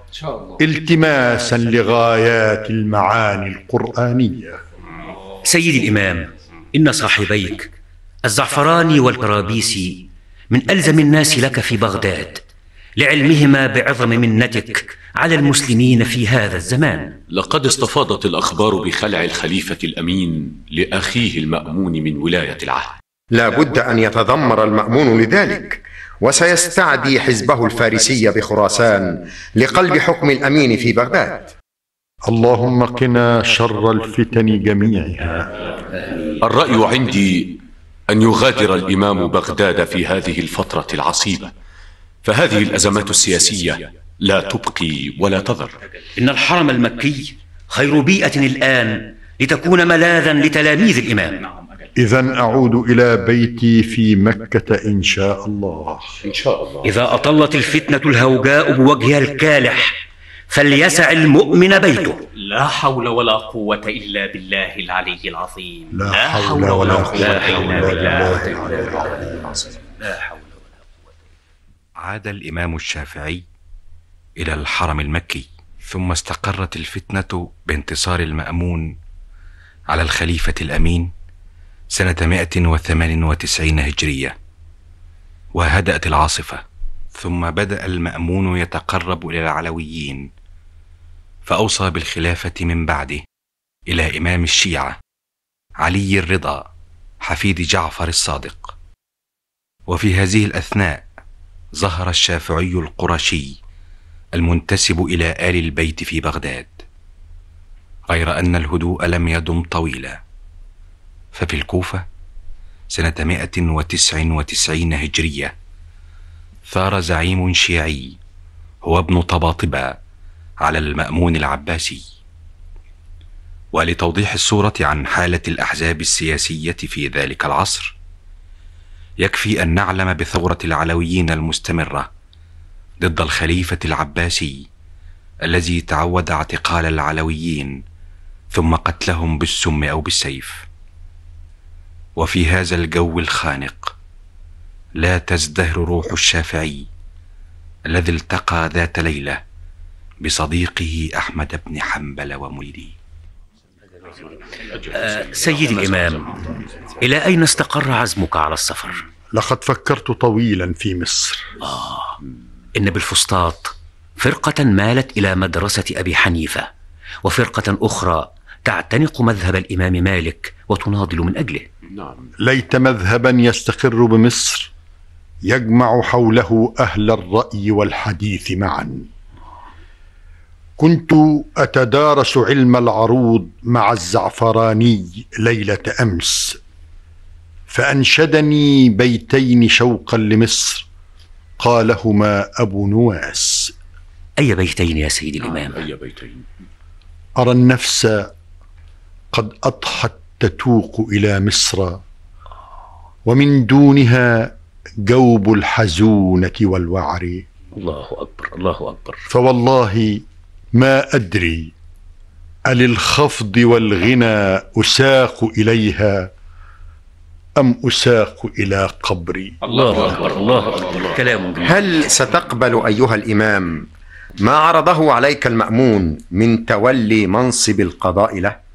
التماسا لغايات المعاني القرآنية. سيدي الإمام، إن صاحبيك الزعفراني والكرابيسي من ألزم الناس لك في بغداد لعلمهما بعظم منتك على المسلمين في هذا الزمان. لقد استفاضت الأخبار بخلع الخليفة الأمين لأخيه المأمون من ولاية العهد. لا بد أن يتذمر المأمون لذلك، وسيستعدي حزبه الفارسي بخراسان لقلب حكم الأمين في بغداد. اللهم قنا شر الفتن جميعها. الرأي عندي أن يغادر الإمام بغداد في هذه الفترة العصيبة، فهذه الأزمات السياسية لا تبقي ولا تذر. إن الحرم المكي خير بيئة الآن لتكون ملاذا لتلاميذ الإمام. إذن أعود إلى بيتي في مكة إن شاء الله. إن شاء الله. إذا أطلت الفتنة الهوجاء بوجهها الكالح فليسع المؤمن بيته. لا حول ولا قوة إلا بالله العلي العظيم. لا, لا حول ولا قوة إلا بالله العلي العظيم. لا حول ولا قوة. عاد الإمام الشافعي إلى الحرم المكي، ثم استقرت الفتنة بانتصار المأمون على الخليفة الأمين سنة مئة وثمان وتسعين هجرية، وهدأت العاصفة. ثم بدأ المأمون يتقرب إلى العلويين، فأوصى بالخلافة من بعده إلى إمام الشيعة علي الرضا حفيد جعفر الصادق. وفي هذه الأثناء ظهر الشافعي القرشي المنتسب إلى آل البيت في بغداد، غير أن الهدوء لم يدم طويلا. ففي الكوفة سنة مئة وتسع وتسعين هجرية ثار زعيم شيعي هو ابن طباطبة على المأمون العباسي. ولتوضيح الصورة عن حالة الأحزاب السياسية في ذلك العصر يكفي أن نعلم بثورة العلويين المستمرة ضد الخليفة العباسي الذي تعود اعتقال العلويين ثم قتلهم بالسم أو بالسيف. وفي هذا الجو الخانق لا تزدهر روح الشافعي الذي التقى ذات ليلة بصديقه أحمد بن حنبل ومريده. أه سيدي الإمام، إلى أين استقر عزمك على السفر؟ لقد فكرت طويلا في مصر. آه إن بالفسطاط فرقة مالت إلى مدرسة أبي حنيفة، وفرقة أخرى تعتنق مذهب الإمام مالك وتناضل من أجله. ليت مذهبا يستقر بمصر يجمع حوله أهل الرأي والحديث معا. كنت أتدارس علم العروض مع الزعفراني ليلة أمس، فأنشدني بيتين شوقا لمصر قالهما أبو نواس. أي بيتين يا سيدي الإمام؟ أي بيتين؟ أرى النفس قد أضحت تتوق إلى مصر، ومن دونها جوب الحزونة والوعر. الله أكبر الله أكبر. فوالله ما أدري أللخفض والغنى أساق إليها أم أساق إلى قبري. الله أكبر الله أكبر. كلام. هل ستقبل أيها الإمام ما عرضه عليك المأمون من تولي منصب القضاء له؟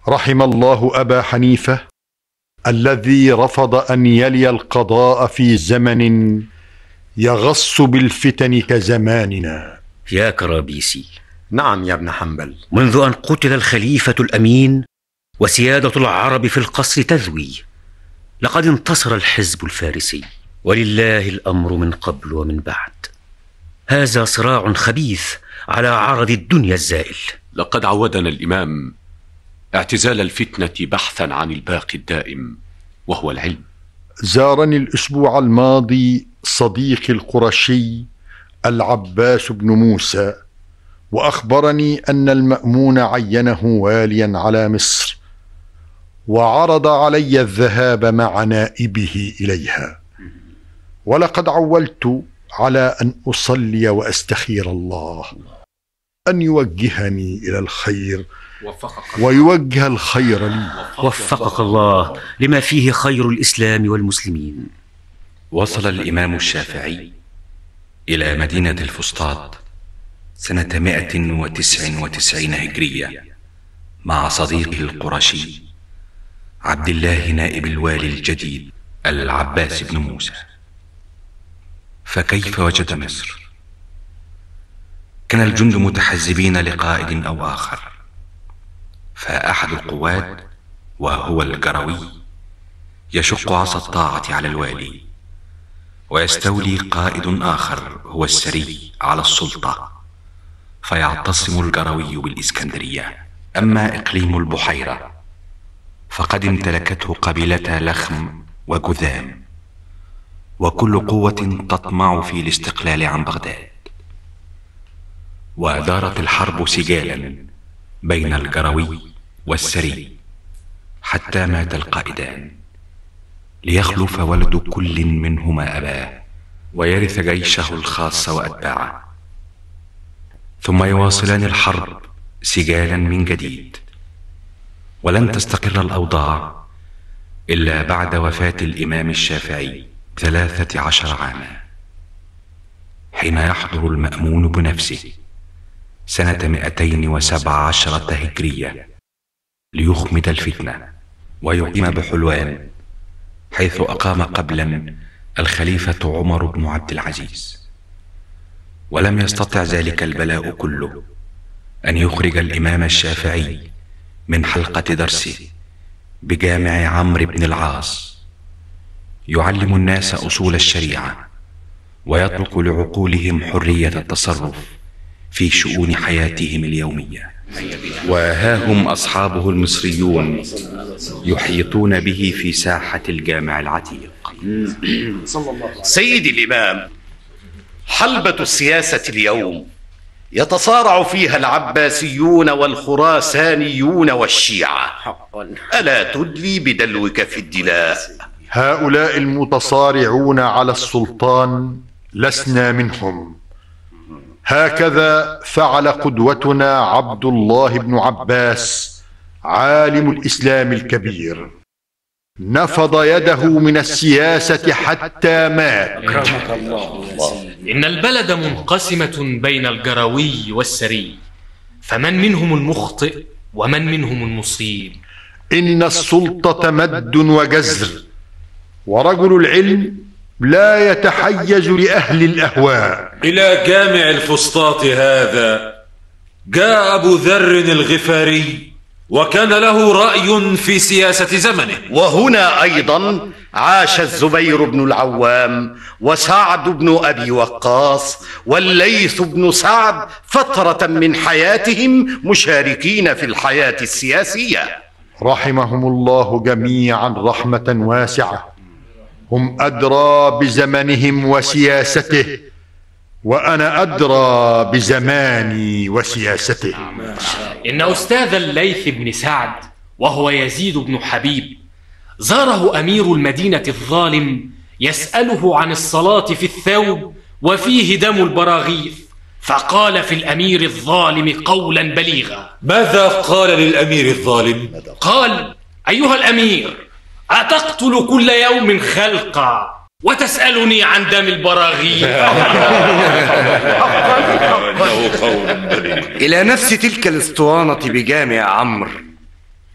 رحم الله أبا حنيفة الذي رفض أن يلي القضاء في زمن يغص بالفتن كزماننا. يا كرابيسي. نعم يا ابن حنبل. منذ أن قتل الخليفة الأمين وسيادة العرب في القصر تذوي، لقد انتصر الحزب الفارسي، ولله الأمر من قبل ومن بعد. هذا صراع خبيث على عرض الدنيا الزائل. لقد عودنا الإمام اعتزال الفتنة بحثا عن الباقي الدائم وهو العلم. زارني الأسبوع الماضي صديقي القرشي العباس بن موسى، وأخبرني أن المأمون عينه واليا على مصر، وعرض علي الذهاب مع نائبه إليها، ولقد عولت على أن أصلي وأستخير الله أن يوجهني إلى الخير ويوجه الخير لي. وفقك الله لما فيه خير الإسلام والمسلمين. وصل الإمام الشافعي إلى مدينة الفسطاط سنة مائة وتسع وتسعين هجرية مع صديقه القرشي عبد الله نائب الوالي الجديد العباس بن موسى. فكيف وجد مصر؟ كان الجند متحزبين لقائد أو آخر، فأحد القواد وهو الجروي يشق عصا الطاعة على الوالي، ويستولي قائد آخر هو السري على السلطة، فيعتصم الجروي بالإسكندرية. أما إقليم البحيرة فقد امتلكته قبيلة لخم وجذام، وكل قوة تطمع في الاستقلال عن بغداد. ودارت الحرب سجالا بين الجروي والسري حتى مات القائدان، ليخلف ولد كل منهما أباه ويرث جيشه الخاص وأتباعه، ثم يواصلان الحرب سجالا من جديد. ولن تستقر الأوضاع إلا بعد وفاة الإمام الشافعي ثلاثة عشر عاما، حين يحضر المأمون بنفسه سنة مئتين وسبع عشرة هجرية ليخمد الفتنة ويقيم بحلوان، حيث أقام قبلا الخليفة عمر بن عبد العزيز. ولم يستطع ذلك البلاء كله أن يخرج الإمام الشافعي من حلقة درسه بجامع عمرو بن العاص، يعلم الناس أصول الشريعة ويطلق لعقولهم حرية التصرف في شؤون حياتهم اليومية. وها هم أصحابه المصريون يحيطون به في ساحة الجامع العتيق. سيدي الإمام، حلبة السياسة اليوم يتصارع فيها العباسيون والخراسانيون والشيعة، ألا تدلي بدلوك في الدلاء؟ هؤلاء المتصارعون على السلطان لسنا منهم. هكذا فعل قدوتنا عبد الله بن عباس عالم الإسلام الكبير، نفض يده من السياسة حتى مات. إن البلد منقسمة بين الجروي والسري، فمن منهم المخطئ ومن منهم المصيب؟ إن السلطة مد وجزر، ورجل العلم لا يتحيز لأهل الأهواء. إلى جامع الفسطاط هذا جاء أبو ذر الغفاري، وكان له رأي في سياسة زمنه. وهنا أيضا عاش الزبير بن العوام وسعد بن أبي وقاص والليث بن سعد فترة من حياتهم مشاركين في الحياة السياسية، رحمهم الله جميعا رحمة واسعة. هم أدرى بزمنهم وسياسته، وأنا أدرى بزماني وسياسته. إن أستاذ الليث بن سعد وهو يزيد بن حبيب زاره أمير المدينة الظالم يسأله عن الصلاة في الثوب وفيه دم البراغيث، فقال في الأمير الظالم قولا بليغا. ماذا قال للأمير الظالم؟ قال: أيها الأمير، أتقتل كل يوم خلقا وتسألني عن دم البراغيث؟ إلى نفس تلك الاسطوانة بجامع عمرو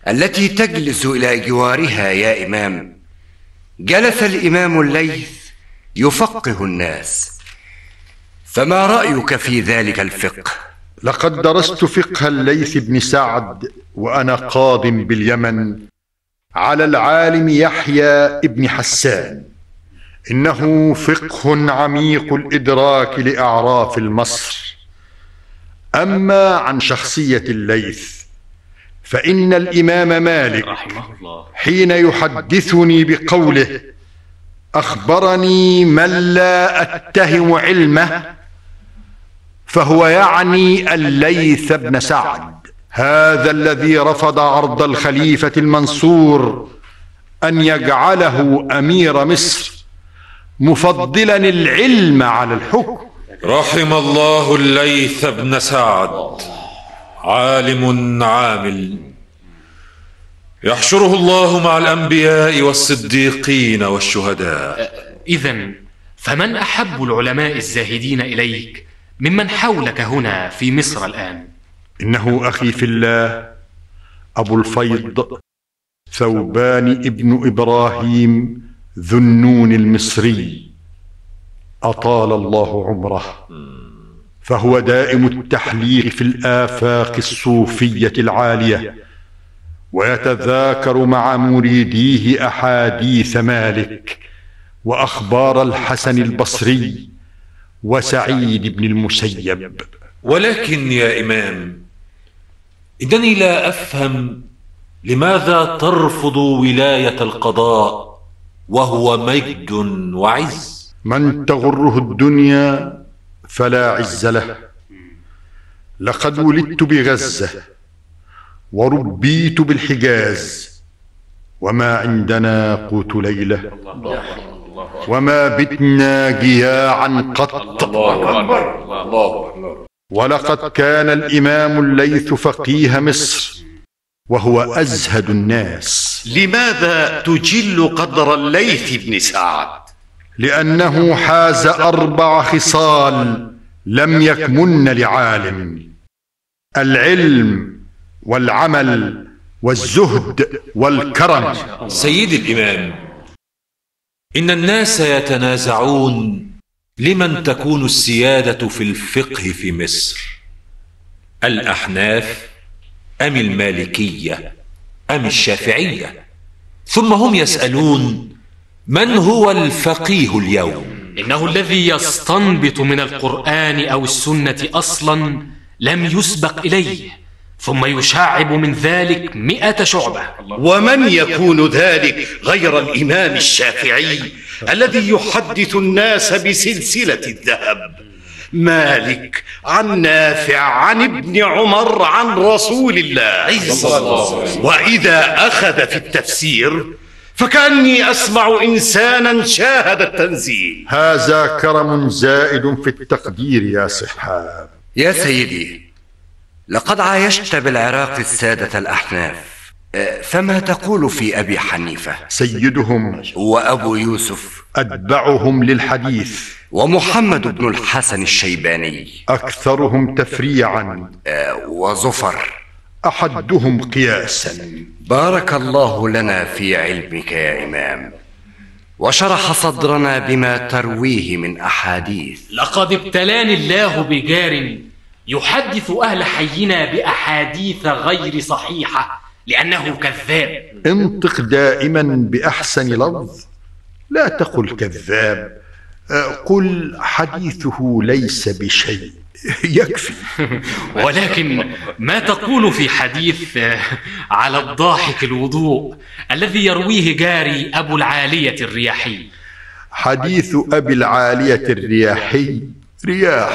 التي تجلس إلى جوارها يا إمام. جلس الإمام الليث يفقه الناس، فما رأيك في ذلك الفقه؟ لقد درست فقه الليث بن سعد وأنا قاض باليمن على العالم يحيى بن حسان. إنه فقه عميق الإدراك لأعراف المصر. أما عن شخصية الليث فإن الإمام مالك حين يحدثني بقوله أخبرني من لا أتهم علمه فهو يعني الليث بن سعد، هذا الذي رفض عرض الخليفة المنصور أن يجعله أمير مصر مفضلا العلم على الحكم. رحم الله الليث بن سعد، عالم عامل يحشره الله مع الأنبياء والصديقين والشهداء. إذن فمن أحب العلماء الزاهدين إليك ممن حولك هنا في مصر الآن؟ إنه أخي في الله أبو الفيض ثوبان ابن إبراهيم ذو النون المصري أطال الله عمره، فهو دائم التحليق في الآفاق الصوفية العالية، ويتذاكر مع مريديه أحاديث مالك وأخبار الحسن البصري وسعيد بن المسيب. ولكن يا إمام، إنني لا أفهم لماذا ترفض ولاية القضاء وهو مجد وعز؟ من تغره الدنيا فلا عز له. لقد ولدت بغزة وربيت بالحجاز، وما عندنا قوت ليلة وما بتنا جياعا قط. ولقد كان الإمام الليث فقيه مصر وهو أزهد الناس. لماذا تجل قدر الليث بن سعد؟ لأنه حاز أربع خصال لم يكمن لعالم: العلم والعمل والزهد والكرم. سيد الإمام، إن الناس يتنازعون لمن تكون السيادة في الفقه في مصر، الأحناف أم المالكية أم الشافعية؟ ثم هم يسألون من هو الفقيه اليوم؟ إنه الذي يستنبط من القرآن أو السنة أصلا لم يسبق إليه، ثم يشعب من ذلك مئة شعبة. ومن يكون ذلك غير الإمام الشافعي الذي يحدث الناس بسلسلة الذهب؟ مالك عن نافع عن ابن عمر عن رسول الله. وإذا أخذ في التفسير فكأني أسمع إنسانا شاهد التنزيل. هذا كرم زائد في التقدير يا صحاب. يا سيدي، لقد عايشت بالعراق السادة الأحناف، فما تقول في أبي حنيفة؟ سيدهم. وأبو يوسف؟ أتبعهم للحديث. ومحمد بن الحسن الشيباني؟ أكثرهم تفريعا. وزفر؟ أحدهم قياسا. بارك الله لنا في علمك يا إمام، وشرح صدرنا بما ترويه من أحاديث. لقد ابتلاني الله بجار يحدث أهل حينا بأحاديث غير صحيحة لأنه كذاب. انطق دائما بأحسن لفظ، لا تقل كذاب، قل حديثه ليس بشيء يكفي. ولكن ما تقول في حديث على الضاحك الوضوء الذي يرويه جاري أبو العالية الرياحي؟ حديث أبي العالية الرياحي رياح.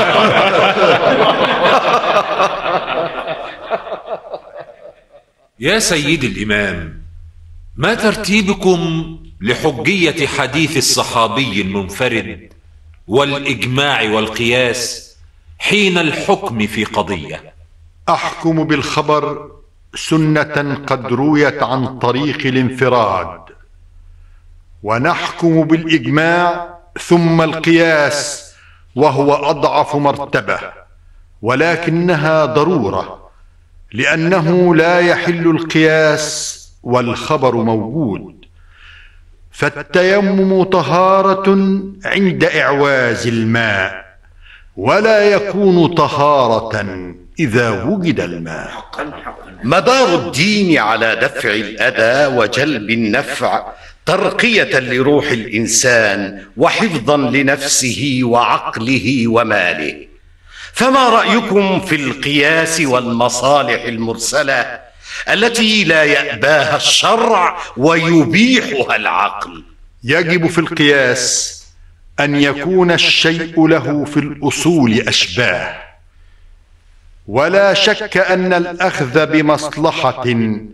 يا سيد الإمام، ما ترتيبكم لحجية حديث الصحابي المنفرد والإجماع والقياس حين الحكم في قضية؟ أحكم بالخبر سنة قد رويت عن طريق الانفراد، ونحكم بالإجماع ثم القياس وهو أضعف مرتبة، ولكنها ضرورة لأنه لا يحل القياس والخبر موجود، فالتيمم طهارة عند إعواز الماء، ولا يكون طهارة إذا وجد الماء. مدار الدين على دفع الأذى وجلب النفع، ترقية لروح الإنسان وحفظا لنفسه وعقله وماله. فما رأيكم في القياس والمصالح المرسلة التي لا يأباها الشرع ويبيحها العقل؟ يجب في القياس أن يكون الشيء له في الأصول أشباه، ولا شك أن الأخذ بمصلحة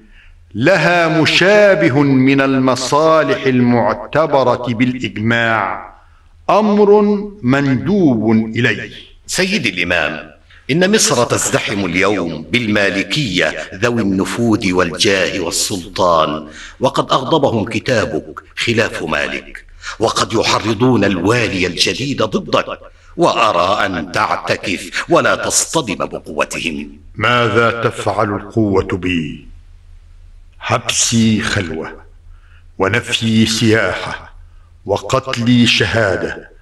لها مشابه من المصالح المعتبرة بالإجماع أمر مندوب إليه. سيد الإمام، إن مصر تزدحم اليوم بالمالكية ذوي النفوذ والجاه والسلطان، وقد أغضبهم كتابك خلاف مالك، وقد يحرضون الوالي الجديد ضدك، وأرى أن تعتكف ولا تصطدم بقوتهم. ماذا تفعل القوة بي؟ حبسي خلوة، ونفيي سياحة، وقتلي شهادة.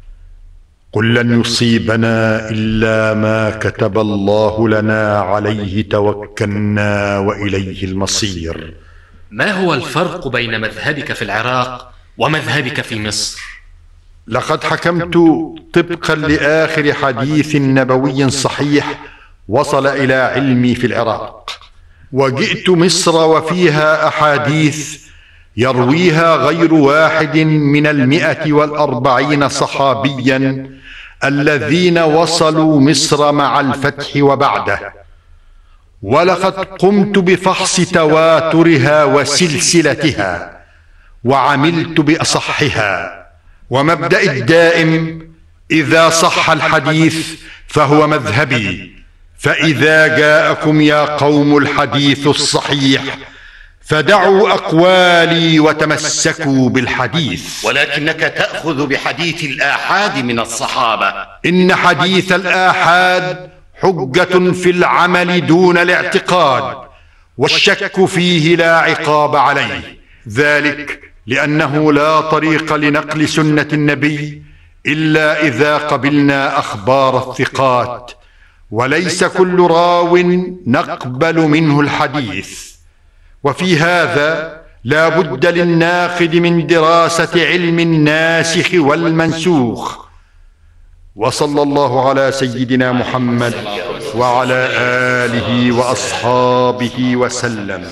قل لن يصيبنا إلا ما كتب الله لنا، عليه توكلنا وإليه المصير. ما هو الفرق بين مذهبك في العراق ومذهبك في مصر؟ لقد حكمت طبقا لآخر حديث نبوي صحيح وصل إلى علمي في العراق، وجئت مصر وفيها أحاديث يرويها غير واحد من المئة والأربعين صحابيا الذين وصلوا مصر مع الفتح وبعده، ولقد قمت بفحص تواترها وسلسلتها، وعملت بأصحها. ومبدأ الدائم: إذا صح الحديث فهو مذهبي، فإذا جاءكم يا قوم الحديث الصحيح فدعوا أقوالي وتمسكوا بالحديث. ولكنك تأخذ بحديث الآحاد من الصحابة. إن حديث الآحاد حجة في العمل دون الاعتقاد، والشك فيه لا عقاب عليه، ذلك لأنه لا طريق لنقل سنة النبي إلا إذا قبلنا أخبار الثقات، وليس كل راو نقبل منه الحديث. وفي هذا لا بد للناقد من دراسة علم الناسخ والمنسوخ. وصلى الله على سيدنا محمد وعلى آله وأصحابه وسلم.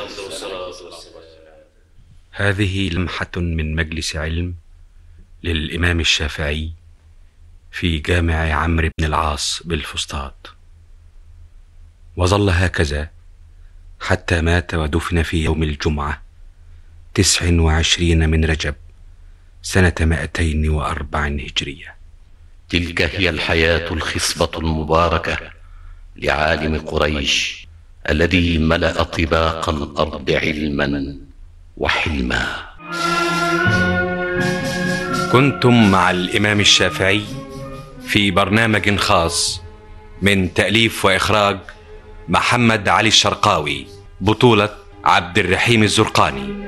هذه لمحة من مجلس علم للإمام الشافعي في جامع عمرو بن العاص بالفسطاط، وظل هكذا حتى مات ودفن في يوم الجمعة تسع وعشرين من رجب سنة مائتين وأربع هجرية. تلك هي الحياة الخصبة المباركة لعالم قريش الذي ملأ طباق الأرض علما وحلما. كنتم مع الإمام الشافعي في برنامج خاص من تأليف وإخراج محمد علي الشرقاوي، بطولة عبد الرحيم الزرقاني.